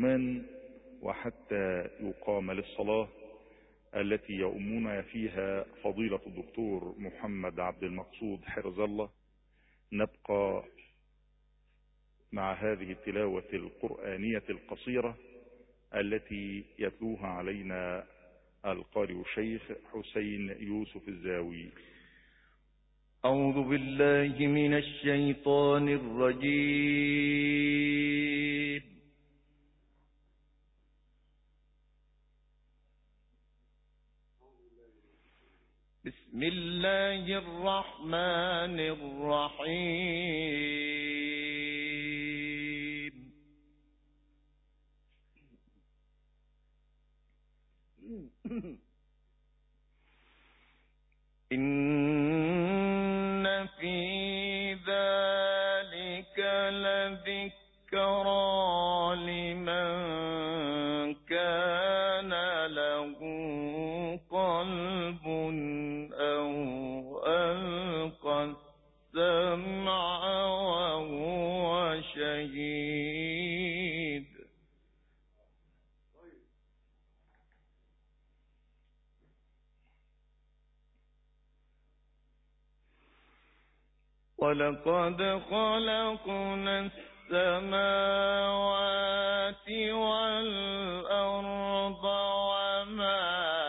من وحتى يقام للصلاة التي يؤمنا فيها فضيلة الدكتور محمد عبد المقصود حرز الله، نبقى مع هذه التلاوة القرآنية القصيرة التي يتلوها علينا القارئ الشيخ حسين يوسف الزاوي. أعوذ بالله من الشيطان الرجيم. بسم الله الرحمن الرحيم. إن في ذلك لذكرى لمن كان له قلب أو ألقى السمع وهو شهيد. ولقد خلقنا السماوات والأرض وما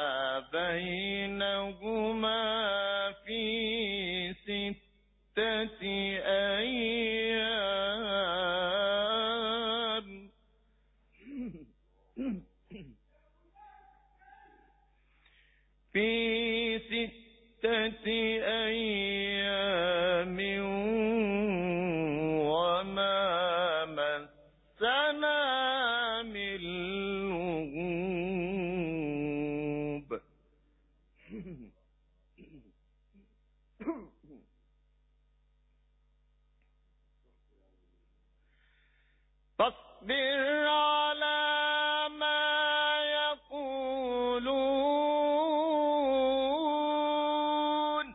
بينهما في 6 أيام في 6 أيام وما مسنا من لغوب. فاصبر على ما يقولون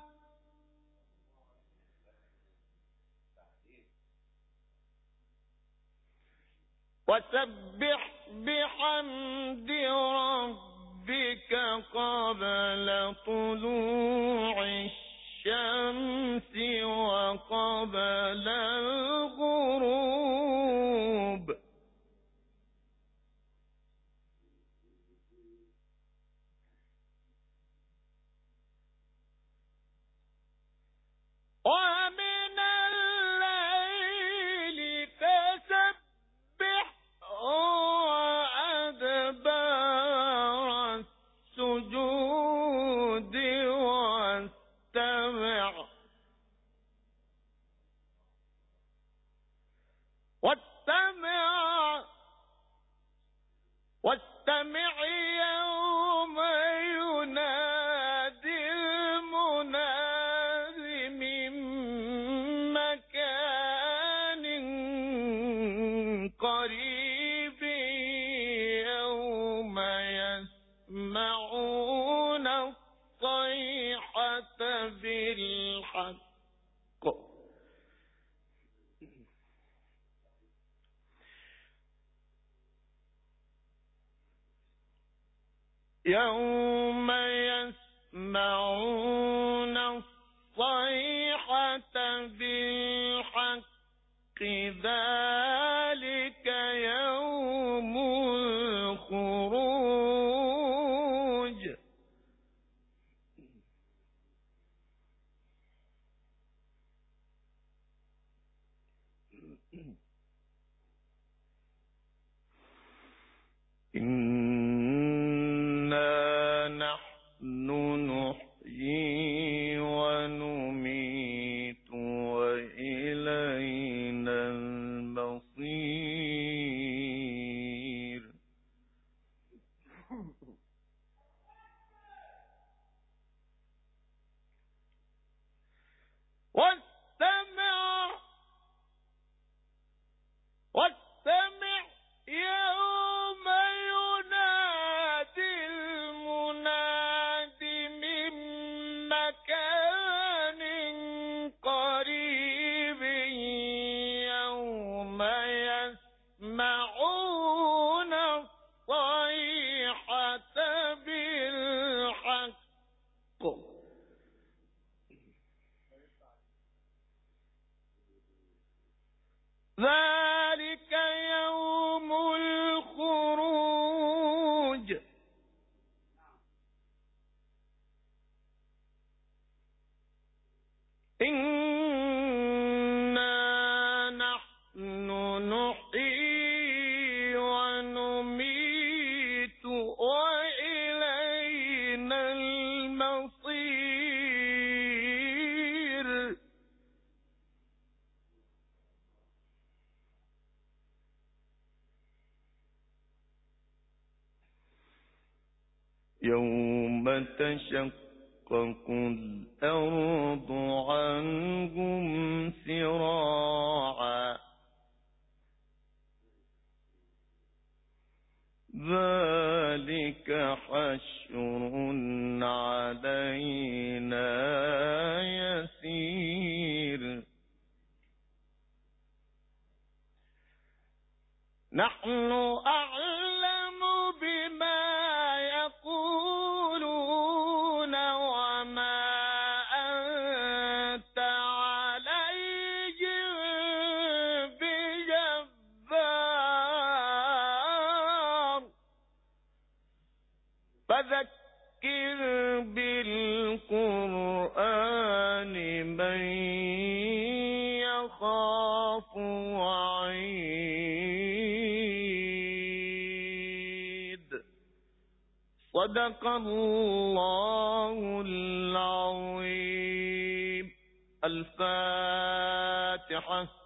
وسبح بحمد ربك قبل طلوع الشمس وقبل الغروب. ومن الليل فسبحه وأدبار السجود واستمع يوم ينادي المناد من مكان قريب يوم يسمعون الصيحة بالحق يوم يسمعون الصيحة بالحق ذلك يوم الخروج. إنا نحن نحيي ونميت وإلينا المصير. واستمع يوم ينادي إنا نحن نحيي ونميت وإلينا المصير يوم تشقق الأرض عنهم سراعا ذلك حشر علينا يسير نحن أعلم بما يقولون وما أنت عليهم بجبار فذكر بالقرآن من يخاف وعيد صدق الله العظيم. الفاتحة.